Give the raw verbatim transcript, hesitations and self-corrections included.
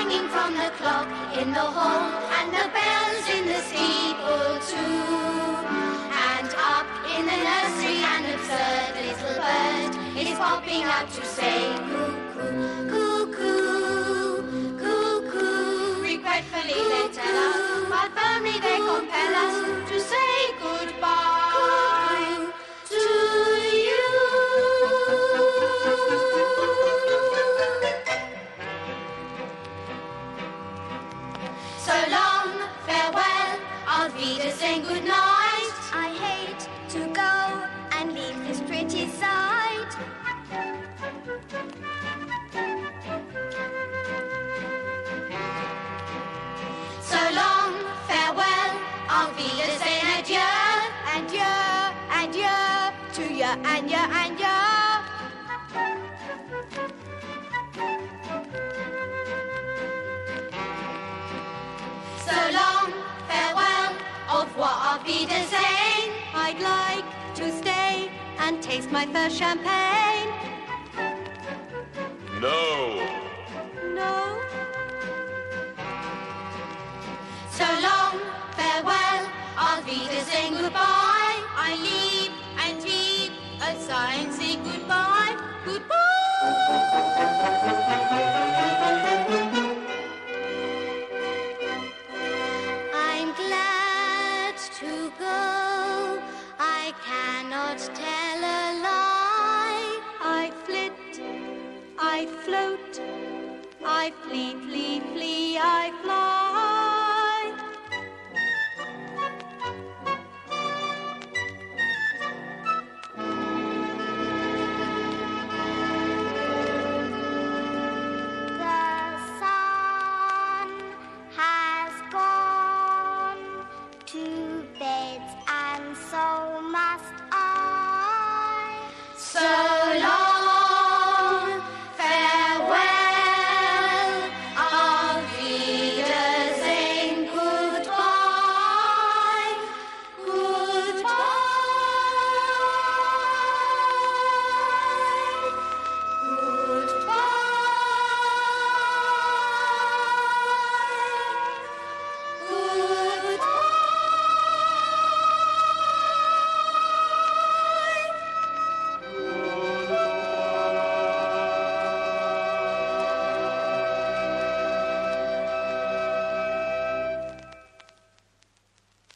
ringing from the clock in the hall, and the bells in the steeple too. And up in the nursery an absurd little bird is popping out to say cuckoo, cuckoo, cuckoo. Regretfully they tell us, but firmly they compel us to say goodbye to you. So long, farewell, auf Wiedersehen, good night. I hate to go and leave this pretty sight. So long, farewell, auf Wiedersehen, adieu. Adieu, adieu to you and you and you. So long, farewell, au revoir, auf Wiedersehen. I'd like to stay and taste my first champagne. No. No? So long, farewell, auf Wiedersehen, goodbye. I leave and heave a sigh and say goodbye, goodbye. I'm glad to go. I cannot tell a lie. I flit, I float, I flee, flee, flee, I fly.